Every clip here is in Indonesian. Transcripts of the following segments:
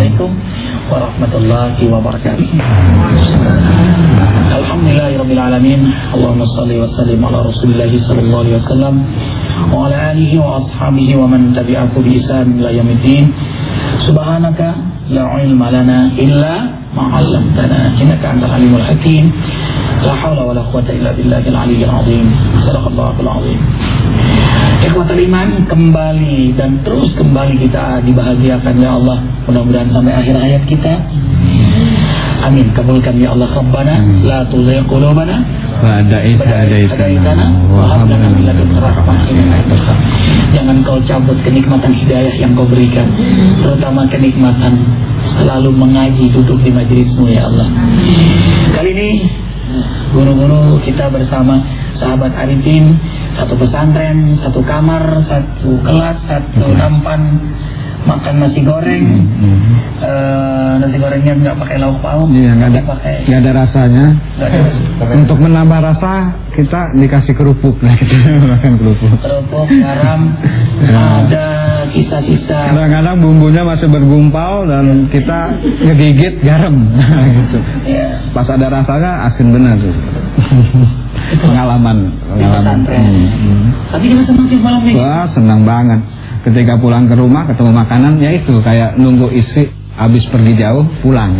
Assalamualaikum warahmatullahi wabarakatuh. Alhamdulillahirabbil alamin. Allahumma shalli wa sallim ala Rasulillah sallallahu alaihi wasallam wa ala alihi wa ashabihi wa man tabi'ahu bi ihsan ila yaumiddin. Subhanaka la ilma lana illa ma 'allamtana innaka antal alimul hakim. La haula wala quwwata illa billahil aliyyil azim. Shadaqallahul azim. Ikhwatul iman, kembali dan terus kembali kita dibahagiakan ya Allah. Mudah-mudahan sampai akhir hayat kita. Amin. Kabulkan ya Allah. Rabbana la tuzigh qulubana ba'da idh hadaytana wa hab lana min ladunka rahmah innaka antal wahhab. Jangan kau cabut kenikmatan hidayah yang kau berikan, terutama kenikmatan selalu mengaji, duduk di majelismu ya Allah. Kali ini guru-guru kita bersama sahabat Arifin, satu pesantren, satu kamar, satu kelas, satu nampan, makan nasi goreng. Nasi gorengnya nggak pakai lauk pauk, nggak ada rasanya. Untuk menambah rasa kita dikasih kerupuk, nah kita makan kerupuk, garam, ada sisa-sisa. Kadang-kadang bumbunya masih bergumpal dan kita ngegigit garam, gitu. Pas ada rasanya asin benar tuh. Pengalaman. Tapi kita senang sih malam ini. Wah, senang banget. Ketika pulang ke rumah ketemu makanan, ya itu kayak nunggu istri habis pergi jauh pulang.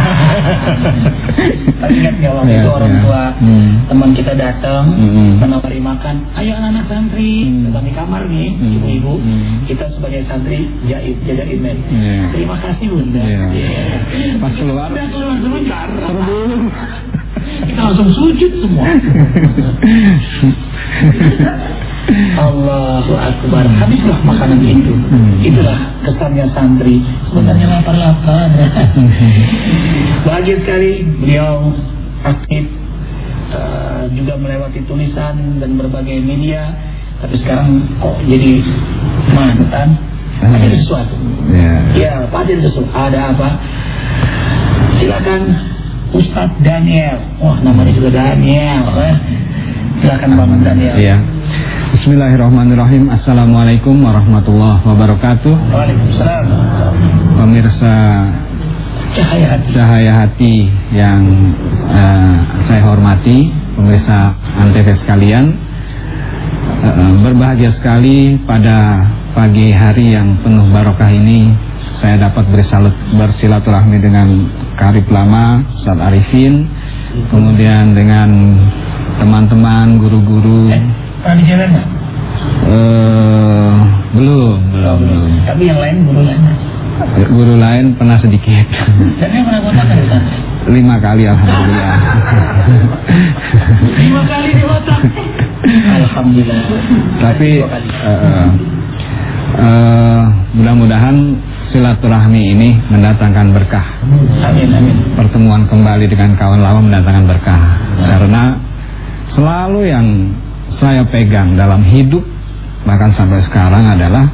Tapi ingat nggak waktu itu orang tua teman kita datang menawari makan, ayo anak-anak santri, datang di kamar nih, ibu-ibu, kita sebagai santri jaga email. Terima kasih bunda. Pas keluar sebentar, kita langsung sujud semua. Allahu Akbar. Habislah makanan itu. Itulah kesannya santri. Sebenarnya lapar-lapar. Bahagia sekali beliau aktif, juga melewati tulisan dan berbagai media. Tapi sekarang kok jadi mantan? Ada sesuatu. Ya, pasti ada sesuatu. Ada apa? Silakan Ustadz Daniel. Wah, namanya juga Daniel. Silakan Bang Daniel. Iya. Bismillahirrahmanirrahim. Assalamualaikum warahmatullahi wabarakatuh. Waalaikumsalam. Pemirsa Cahaya Hati yang saya hormati, pemirsa Antv sekalian, berbahagia sekali pada pagi hari yang penuh barokah ini saya dapat bersilaturahmi dengan karib lama Ustaz Arifin, kemudian dengan teman-teman guru-guru. Pernah di jalan nggak? Belum. Tapi yang lain guru lain pernah sedikit. Dan yang pernah kontak kan? 5 kali alhamdulillah. 5 kali di otak. Alhamdulillah. Tapi mudah-mudahan silaturahmi ini mendatangkan berkah. Amin. Pertemuan kembali dengan kawan lama mendatangkan berkah. Karena selalu yang saya pegang dalam hidup bahkan sampai sekarang adalah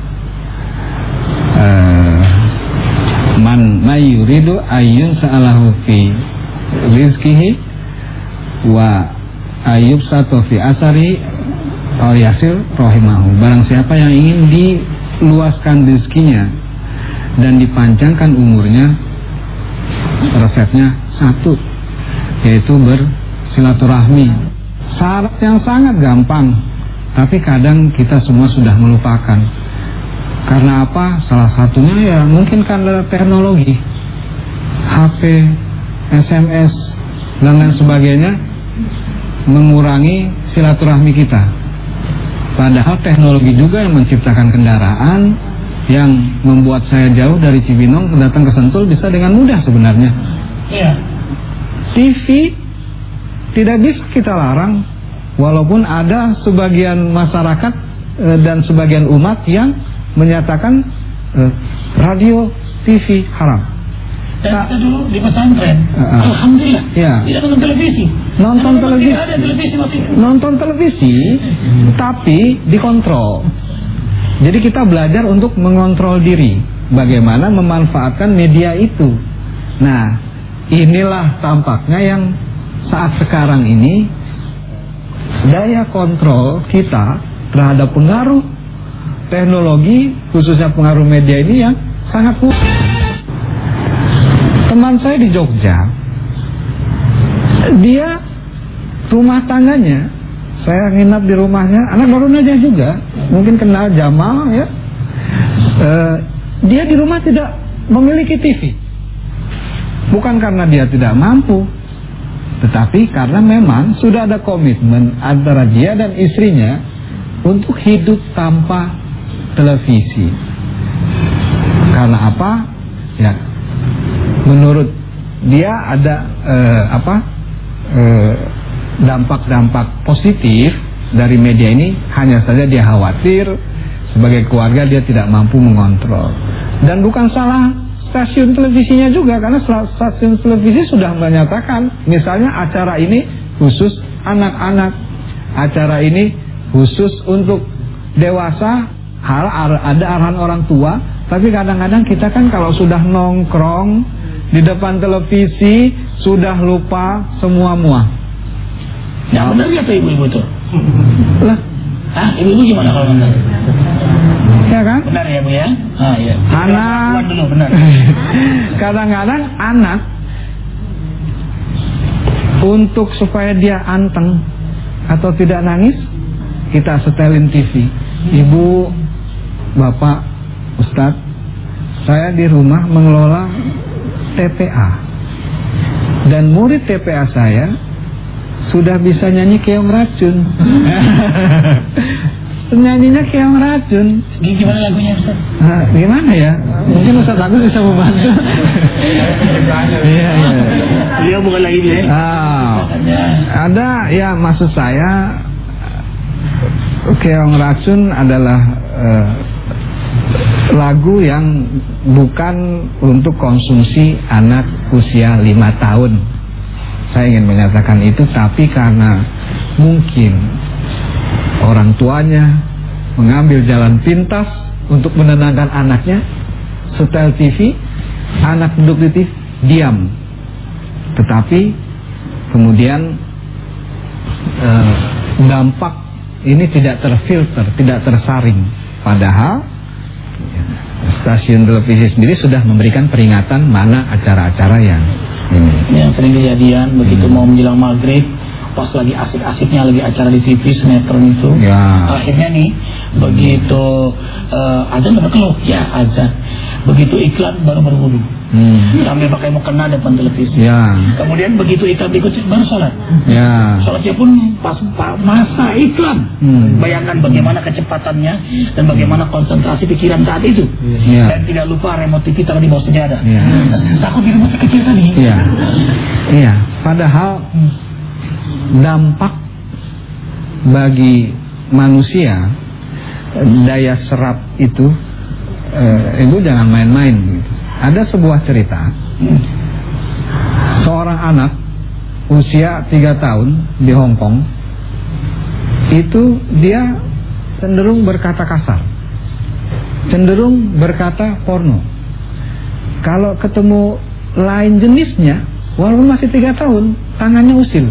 man yuridu ayyun sa'alahu fi rizkihi wa ayyub satu fi asari aw yasir rahimahu. Barang siapa yang ingin diluaskan rezekinya dan dipanjangkan umurnya, resepnya satu, yaitu bersilaturahmi. Syarat yang sangat gampang, tapi kadang kita semua sudah melupakan. Karena apa? Salah satunya ya mungkin karena teknologi, HP, SMS, dan lain sebagainya mengurangi silaturahmi kita. Padahal teknologi juga yang menciptakan kendaraan yang membuat saya jauh dari Cibinong datang ke Sentul bisa dengan mudah sebenarnya. Iya. TV tidak bisa kita larang, walaupun ada sebagian masyarakat dan sebagian umat yang menyatakan radio, TV haram. Dan kita dulu di pesantren, alhamdulillah, tidak nonton televisi. Nonton televisi, tapi dikontrol. Jadi kita belajar untuk mengontrol diri, bagaimana memanfaatkan media itu. Nah, inilah tampaknya yang saat sekarang ini daya kontrol kita terhadap pengaruh teknologi, khususnya pengaruh media ini yang sangat kuat. di Jogja, dia rumah tangganya, saya nginap di rumahnya, anak baru aja juga, mungkin kenal Jamal ya. Dia di rumah tidak memiliki TV, bukan karena dia tidak mampu, tetapi karena memang sudah ada komitmen antara dia dan istrinya untuk hidup tanpa televisi. Karena apa? Ya, menurut dia ada dampak-dampak positif dari media ini, hanya saja dia khawatir sebagai keluarga dia tidak mampu mengontrol. Dan bukan salah stasiun televisinya juga, karena stasiun televisi sudah menyatakan, misalnya acara ini khusus anak-anak, acara ini khusus untuk dewasa, ada arahan orang tua. Tapi kadang-kadang kita kan kalau sudah nongkrong di depan televisi sudah lupa semua muah. Ya benar ya ibu-ibu itu. Lah, ibu-ibu gimana kalau benar? Ya kan? Benar ya Bu ya? Iya. Anak dulu benar. Kadang-kadang anak untuk supaya dia anteng atau tidak nangis, kita setelin TV. Ibu, bapak, Ustadz, saya di rumah mengelola TPA, dan murid TPA saya sudah bisa nyanyi keong racun. Nyanyinya keong racun. Gimana lagunya Ustaz? Gimana ya? Mungkin Ustadz Agus bisa membantu. Iya. Dia bukan lagi dia. Ada ya, maksud saya keong racun adalah lagu yang bukan untuk konsumsi anak usia 5 tahun. Saya ingin menyatakan itu, tapi karena mungkin orang tuanya mengambil jalan pintas untuk menenangkan anaknya, setel TV, anak duduk di TV, diam. Tetapi kemudian dampak ini tidak terfilter, tidak tersaring. Padahal stasiun televisi sendiri sudah memberikan peringatan mana acara-acara yang ini. Yang sering kejadian begitu mau menjelang maghrib, pas lagi asik-asiknya lagi acara di TV sinetron itu, akhirnya nih begitu azan berkelok ya azan, begitu iklan baru berwudu, sambil pakai mukena depan televisi. Kemudian begitu iklan berikutnya baru sholat. Sholatnya pun pas masa iklan. Bayangkan bagaimana kecepatannya dan bagaimana konsentrasi pikiran saat itu. Dan tidak lupa remote TV taruh di bawah sejadah. Takut di rumah kecil tadi. Padahal dampak bagi manusia, daya serap itu, ibu jangan main-main gitu. Ada sebuah cerita, seorang anak usia 3 tahun di Hong Kong, itu dia cenderung berkata kasar, cenderung berkata porno. Kalau ketemu lain jenisnya, walaupun masih 3 tahun, tangannya usil.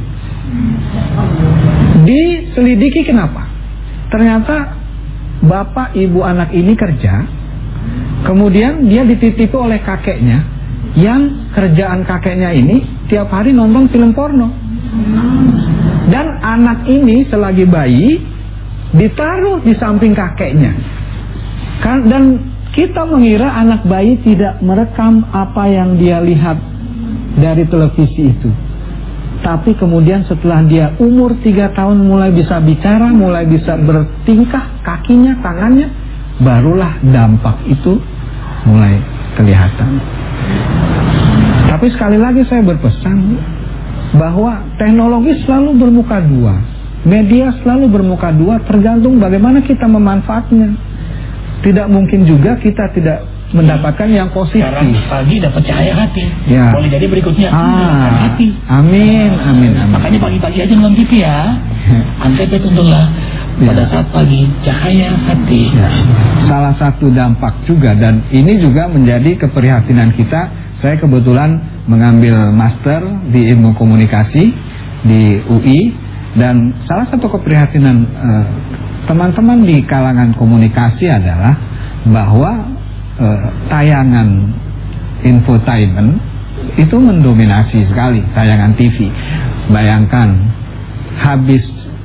Diselidiki kenapa? Ternyata bapak ibu anak ini kerja, kemudian dia dititipi oleh kakeknya, yang kerjaan kakeknya ini tiap hari nonton film porno. Dan anak ini selagi bayi ditaruh di samping kakeknya. Dan kita mengira anak bayi tidak merekam apa yang dia lihat dari televisi itu. Tapi kemudian setelah dia umur 3 tahun mulai bisa bicara, mulai bisa bertingkah, kakinya, tangannya, barulah dampak itu mulai kelihatan. Tapi sekali lagi saya berpesan bahwa teknologi selalu bermuka dua, media selalu bermuka dua, tergantung bagaimana kita memanfaatnya. Tidak mungkin juga kita tidak mendapatkan yang positif. Sekarang pagi dapat cahaya hati, boleh jadi berikutnya hati. Amin. Makanya pagi-pagi aja nonton TV ya. Antep untunglah pada saat pagi cahaya hati. Salah satu dampak juga, dan ini juga menjadi keprihatinan kita. Saya kebetulan mengambil master di ilmu komunikasi di UI, dan salah satu keprihatinan teman-teman di kalangan komunikasi adalah bahwa tayangan infotainment itu mendominasi sekali tayangan TV. Bayangkan habis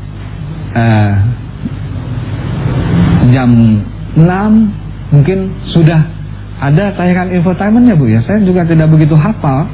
jam 6 mungkin sudah ada tayangan infotainmentnya Bu ya. Saya juga tidak begitu hafal.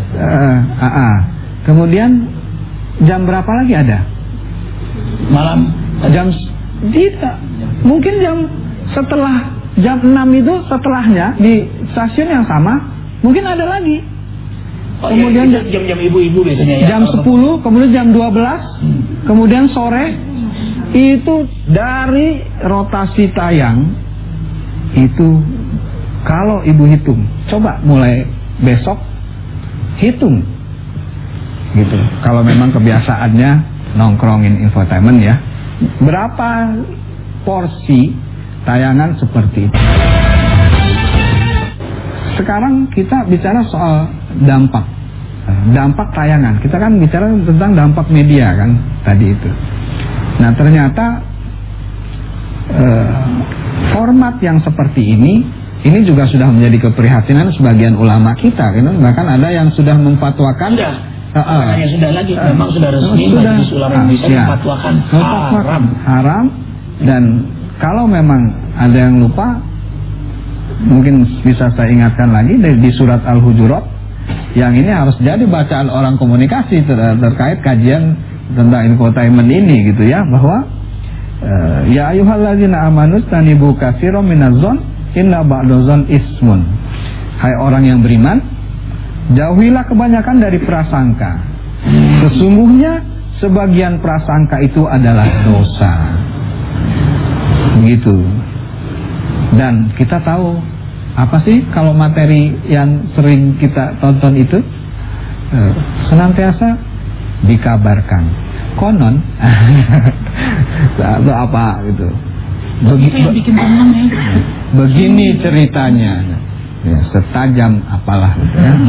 Kemudian jam berapa lagi ada? Malam. Jam tidak. Mungkin jam setelah jam 6 itu setelahnya di stasiun yang sama mungkin ada lagi. Kemudian jam-jam ibu-ibu biasanya ya. Jam 10, kemudian jam 12, kemudian sore. Itu dari rotasi tayang itu kalau ibu hitung, coba mulai besok hitung gitu. Kalau memang kebiasaannya nongkrongin infotainment ya, berapa porsi tayangan seperti itu. Sekarang kita bicara soal dampak tayangan. Kita kan bicara tentang dampak media kan tadi itu. Nah ternyata format yang seperti ini juga sudah menjadi keprihatinan sebagian ulama kita. Bahkan ada yang sudah memfatwakan. Sudah lagi, memang sudah resmi Majelis Ulama Indonesia memfatwakan haram. Dan kalau memang ada yang lupa, mungkin bisa saya ingatkan lagi di surat Al-Hujurat, yang ini harus jadi bacaan orang komunikasi terkait kajian tentang infotainment ini gitu ya, bahwa ya ayyuhalladzina amanu tanibu katsiran minaz-dzan inna ba'daz-dzan ismun. Hai orang yang beriman, jauhilah kebanyakan dari prasangka. Sesungguhnya sebagian prasangka itu adalah dosa. Begitu. Dan kita tahu apa sih kalau materi yang sering kita tonton itu senantiasa dikabarkan konon atau apa gitu. Begini ceritanya. Ya, setajam apalah gitu ya.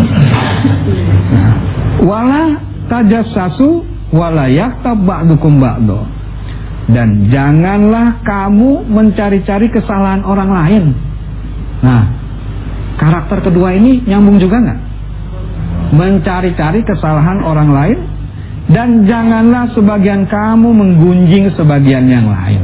Wala tajassasu wala yaktab ba'dukum ba'do. Dan janganlah kamu mencari-cari kesalahan orang lain. Nah, karakter kedua ini nyambung juga nggak? Mencari-cari kesalahan orang lain, dan janganlah sebagian kamu menggunjing sebagian yang lain.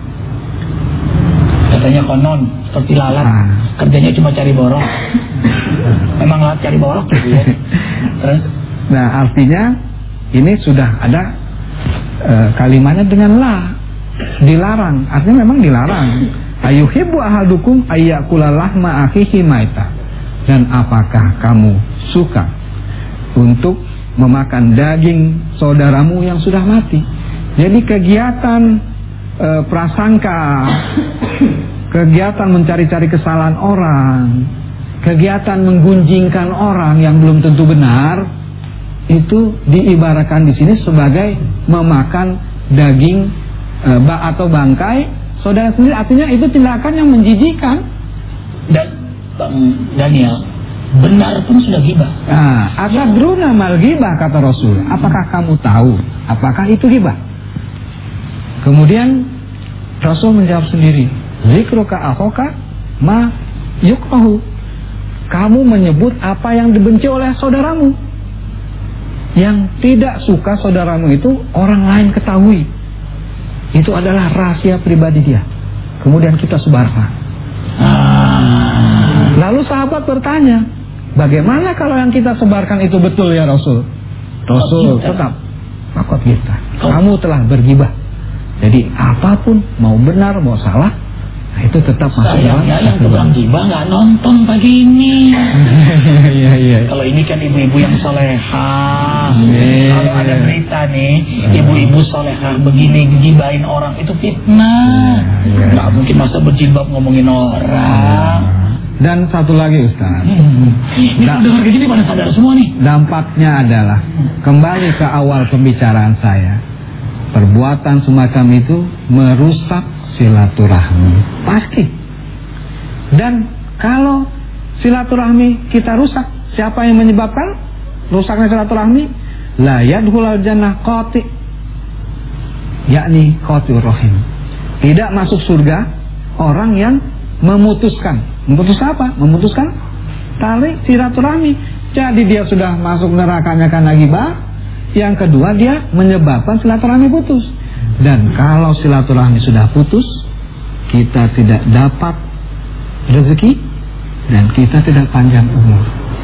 Katanya konon seperti lalat, kerjanya cuma cari borok. Memang lalat cari borok gitu ya. Terus? Nah artinya ini sudah ada kalimatnya dengan la, dilarang. Artinya memang dilarang. Ayuhibbu ahadukum ayyakula lahma akhihi maita. Dan apakah kamu suka untuk memakan daging saudaramu yang sudah mati? Jadi kegiatan prasangka, kegiatan mencari-cari kesalahan orang, kegiatan menggunjingkan orang yang belum tentu benar, itu diibaratkan di sini sebagai memakan daging atau bangkai saudara sendiri. Artinya itu tindakan yang menjijikan. Dan Bang Daniel, benar pun sudah ghibah. Atadruna mal ghibah, kata Rasul. Apakah kamu tahu apakah itu ghibah? Kemudian Rasul menjawab sendiri, zikruka akhoka ma yukrahu. Kamu menyebut apa yang dibenci oleh saudaramu. Yang tidak suka saudaramu itu orang lain ketahui. Itu adalah rahasia pribadi dia. Kemudian kita sebarkan. Lalu sahabat bertanya, bagaimana kalau yang kita sebarkan itu betul ya Rasul? Rasul tetap, takut kita. Kamu telah bergibah. Jadi apapun, mau benar mau salah, nah itu tetap masuk dalam. Yang tukang gibah nggak nonton pagi ini. Iya. Kalau ini kan ibu-ibu yang solehah. Kalau ada berita nih, ibu-ibu solehah begini gibahin orang, itu fitnah. Nggak mungkin masa berjilbab ngomongin orang. Dan satu lagi Ustaz, ini dengar kayak gini pada sadar semua nih. Dampaknya adalah kembali ke awal pembicaraan saya. Perbuatan semacam itu merusak silaturahmi, pasti. Dan kalau silaturahmi kita rusak, siapa yang menyebabkan rusaknya silaturahmi? La yadkhulul jannah qati, yakni qati'ur rahim. Tidak masuk surga orang yang memutuskan. Memutuskan apa? Memutuskan tali silaturahmi. Jadi dia sudah masuk nerakanya karena ghibah. Yang kedua, dia menyebabkan silaturahmi putus. Dan kalau silaturahmi sudah putus, kita tidak dapat rezeki dan kita tidak panjang umur.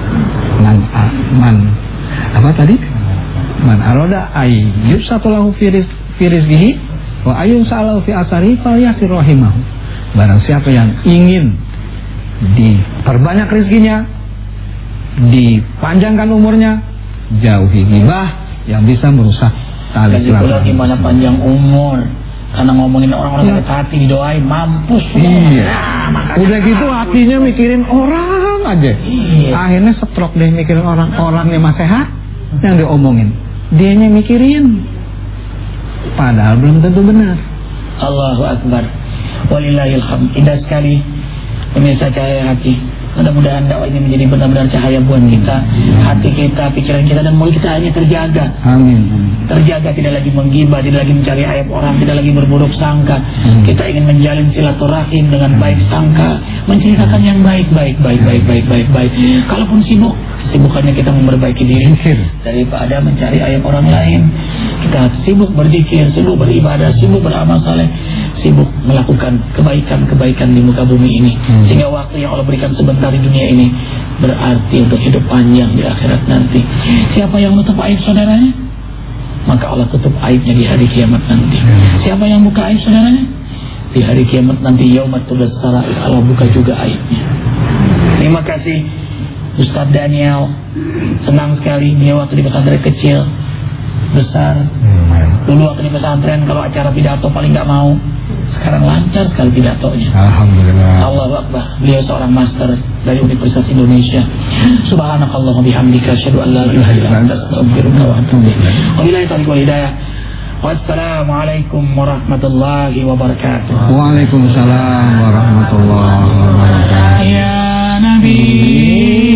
Man aroda ayyub satulahu fi rizqihi wa ayyub sa'alahu fi asari fa yasir rahimahu. Barang siapa yang ingin diperbanyak rezekinya, dipanjangkan umurnya, jauhi ghibah yang bisa merusak tali silaturahmi. Gimana panjang umur? Karena ngomongin orang-orang sakit hati didoain mampus. Iya. Udah gitu hatinya mikirin orang aja. Iya. Akhirnya stroke deh mikirin orangnya masih sehat yang diomongin. Dianya mikirin. Padahal belum tentu benar. Allahu Akbar. Walillahil hamd. Indah sekali pemirsa Cahaya Hati. Mudah-mudahan dakwah ini menjadi benar-benar cahaya buat kita, hati kita, pikiran kita, dan mulut kita hanya terjaga. Amin. Terjaga, tidak lagi menggibah, tidak lagi mencari aib orang, tidak lagi berburuk sangka. Kita ingin menjalin silaturahim dengan baik sangka, menceritakan yang baik. Kalaupun sibuk, sibukannya kita memperbaiki diri daripada mencari aib orang lain. Kita sibuk berzikir, sibuk beribadah, sibuk beramal saleh, sibuk melakukan kebaikan di muka bumi ini, sehingga waktu yang Allah berikan sebentar di dunia ini berarti untuk hidup panjang di akhirat nanti. Siapa yang menutup aib saudaranya, maka Allah tutup aibnya di hari kiamat nanti. Siapa yang buka aib saudaranya, di hari kiamat nanti yaumatul sarair, Allah buka juga aibnya. Terima kasih Ustaz Daniel. Senang sekali dia waktu di pesantren kecil, besar. Dulu waktu di pesantren kalau acara pidato paling nggak mau. Sekarang lancar sekali pidatonya. Alhamdulillah. Allahu Akbar. Beliau seorang master dari Universitas Indonesia. Subhanakallah wa bihamdika asyhadu an la ilaha illa anta astaghfiruka wa atubu ilaik. Wabillahi taufiq wal hidayah. Wassalamualaikum warahmatullahi wabarakatuh. Waalaikumsalam warahmatullahi wabarakatuh. Ya Nabi